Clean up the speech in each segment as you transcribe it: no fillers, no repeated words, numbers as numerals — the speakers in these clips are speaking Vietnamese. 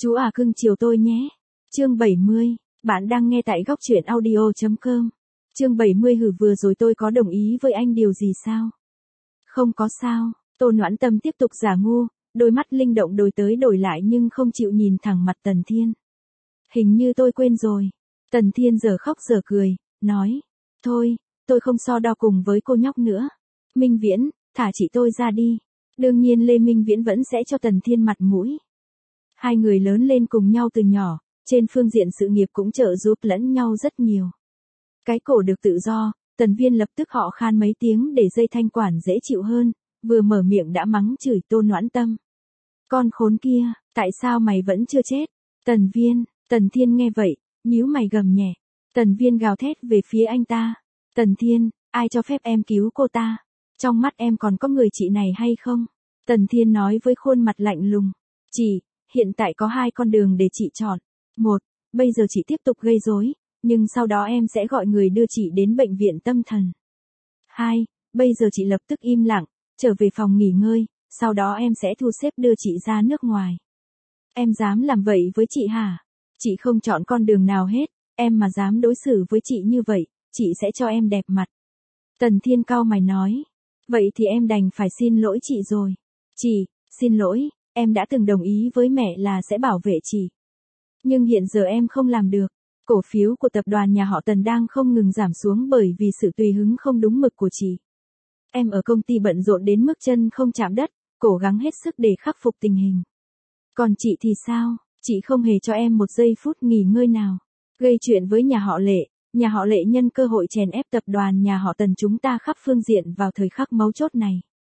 Chú à cưng chiều tôi nhé. Chương 70, bạn đang nghe tại góc truyện audio.com. Chương 70 hử vừa rồi tôi có đồng ý với anh điều gì sao? Không có sao, Tô Noãn Tâm tiếp tục giả ngu, đôi mắt linh động đổi tới đổi lại nhưng không chịu nhìn thẳng mặt Tần Thiên. Hình như tôi quên rồi. Tần Thiên giờ khóc giờ cười, nói. Thôi, tôi không so đo cùng với cô nhóc nữa. Minh Viễn, thả chị tôi ra đi. Đương nhiên Lê Minh Viễn vẫn sẽ cho Tần Thiên mặt mũi. Hai người lớn lên cùng nhau từ nhỏ, trên phương diện sự nghiệp cũng trợ giúp lẫn nhau rất nhiều. Cái cổ được tự do, Tần Viên lập tức họ khan mấy tiếng để dây thanh quản dễ chịu hơn, vừa mở miệng đã mắng chửi Tô Noãn Tâm. Con khốn kia, tại sao mày vẫn chưa chết? Tần Viên, Tần Thiên nghe vậy, nhíu mày gầm nhẹ. Tần Viên gào thét về phía anh ta. Tần Thiên, ai cho phép em cứu cô ta? Trong mắt em còn có người chị này hay không? Tần Thiên nói với khuôn mặt lạnh lùng. Chị, hiện tại có hai con đường để chị chọn. Một, bây giờ chị tiếp tục gây rối, nhưng sau đó em sẽ gọi người đưa chị đến bệnh viện tâm thần. Hai, bây giờ chị lập tức im lặng, trở về phòng nghỉ ngơi, sau đó em sẽ thu xếp đưa chị ra nước ngoài. Em dám làm vậy với chị hả? Chị không chọn con đường nào hết, em mà dám đối xử với chị như vậy, chị sẽ cho em đẹp mặt. Tần Thiên cau mày nói. Vậy thì em đành phải xin lỗi chị rồi. Chị, xin lỗi, em đã từng đồng ý với mẹ là sẽ bảo vệ chị. Nhưng hiện giờ em không làm được. Cổ phiếu của tập đoàn nhà họ Tần đang không ngừng giảm xuống bởi vì sự tùy hứng không đúng mực của chị. Em ở công ty bận rộn đến mức chân không chạm đất, cố gắng hết sức để khắc phục tình hình. Còn chị thì sao? Chị không hề cho em một giây phút nghỉ ngơi nào. Gây chuyện với nhà họ Lệ nhân cơ hội chèn ép tập đoàn nhà họ Tần chúng ta khắp phương diện vào thời khắc mấu chốt này.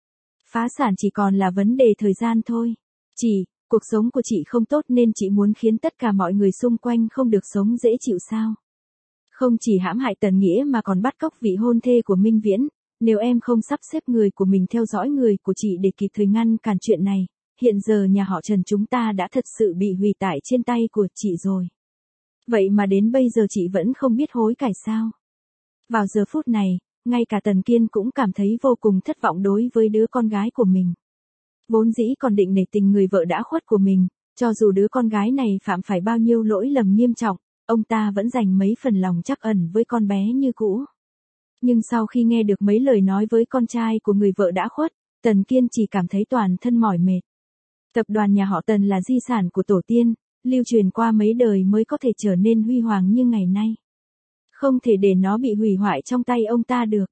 Phá sản chỉ còn là vấn đề thời gian thôi. Chị, cuộc sống của chị không tốt nên chị muốn khiến tất cả mọi người xung quanh không được sống dễ chịu sao? Không chỉ hãm hại Tần Nghĩa mà còn bắt cóc vị hôn thê của Minh Viễn. Nếu em không sắp xếp người của mình theo dõi người của chị để kịp thời ngăn cản chuyện này, hiện giờ nhà họ Trần chúng ta đã thật sự bị hủy tại trên tay của chị rồi. Vậy mà đến bây giờ chị vẫn không biết hối cải sao? Vào giờ phút này, ngay cả Tần Kiên cũng cảm thấy vô cùng thất vọng đối với đứa con gái của mình. Vốn dĩ còn định nể tình người vợ đã khuất của mình, cho dù đứa con gái này phạm phải bao nhiêu lỗi lầm nghiêm trọng, ông ta vẫn dành mấy phần lòng trắc ẩn với con bé như cũ. Nhưng sau khi nghe được mấy lời nói với con trai của người vợ đã khuất, Tần Kiên chỉ cảm thấy toàn thân mỏi mệt. Tập đoàn nhà họ Tần là di sản của tổ tiên, lưu truyền qua mấy đời mới có thể trở nên huy hoàng như ngày nay. Không thể để nó bị hủy hoại trong tay ông ta được.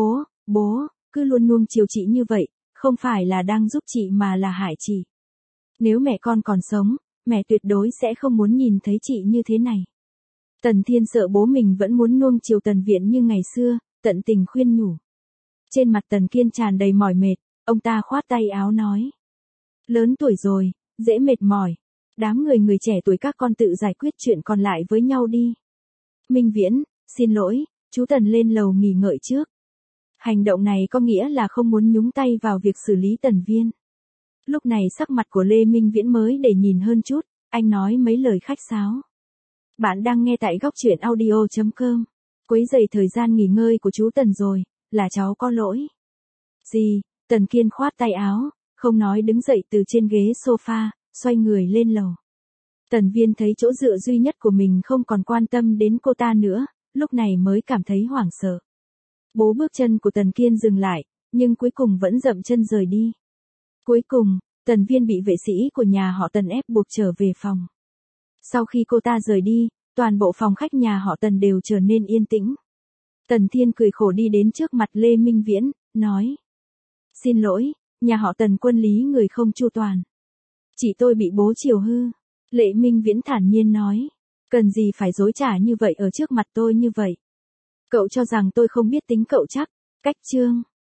Bố, cứ luôn nuông chiều chị như vậy, không phải là đang giúp chị mà là hại chị. Nếu mẹ con còn sống, mẹ tuyệt đối sẽ không muốn nhìn thấy chị như thế này. Tần Thiên sợ bố mình vẫn muốn nuông chiều Tần Viễn như ngày xưa, tận tình khuyên nhủ. Trên mặt Tần Kiên tràn đầy mỏi mệt, ông ta khoát tay áo nói. Lớn tuổi rồi, dễ mệt mỏi. Đám người trẻ tuổi các con tự giải quyết chuyện còn lại với nhau đi. Minh Viễn, xin lỗi, chú Tần lên lầu nghỉ ngợi trước. Hành động này có nghĩa là không muốn nhúng tay vào việc xử lý Tần Viên. Lúc này sắc mặt của Lê Minh Viễn mới để nhìn hơn chút, anh nói mấy lời khách sáo. Bạn đang nghe tại góc truyện audio.com. Quấy rầy thời gian nghỉ ngơi của chú Tần rồi, là cháu có lỗi. Gì? Tần Kiên khoát tay áo, không nói đứng dậy từ trên ghế sofa, xoay người lên lầu. Tần Viên thấy chỗ dựa duy nhất của mình không còn quan tâm đến cô ta nữa, lúc này mới cảm thấy hoảng sợ. Bố bước chân của Tần Kiên dừng lại, nhưng cuối cùng vẫn dậm chân rời đi. Cuối cùng, Tần Viên bị vệ sĩ của nhà họ Tần ép buộc trở về phòng. Sau khi cô ta rời đi, toàn bộ phòng khách nhà họ Tần đều trở nên yên tĩnh. Tần Thiên cười khổ đi đến trước mặt Lê Minh Viễn, nói. Xin lỗi, nhà họ Tần quân lý người không chu toàn. Chị tôi bị bố chiều hư. Lê Minh Viễn thản nhiên nói. Cần gì phải dối trá như vậy ở trước mặt tôi như vậy? Cậu cho rằng tôi không biết tính cậu chắc. Cách chương.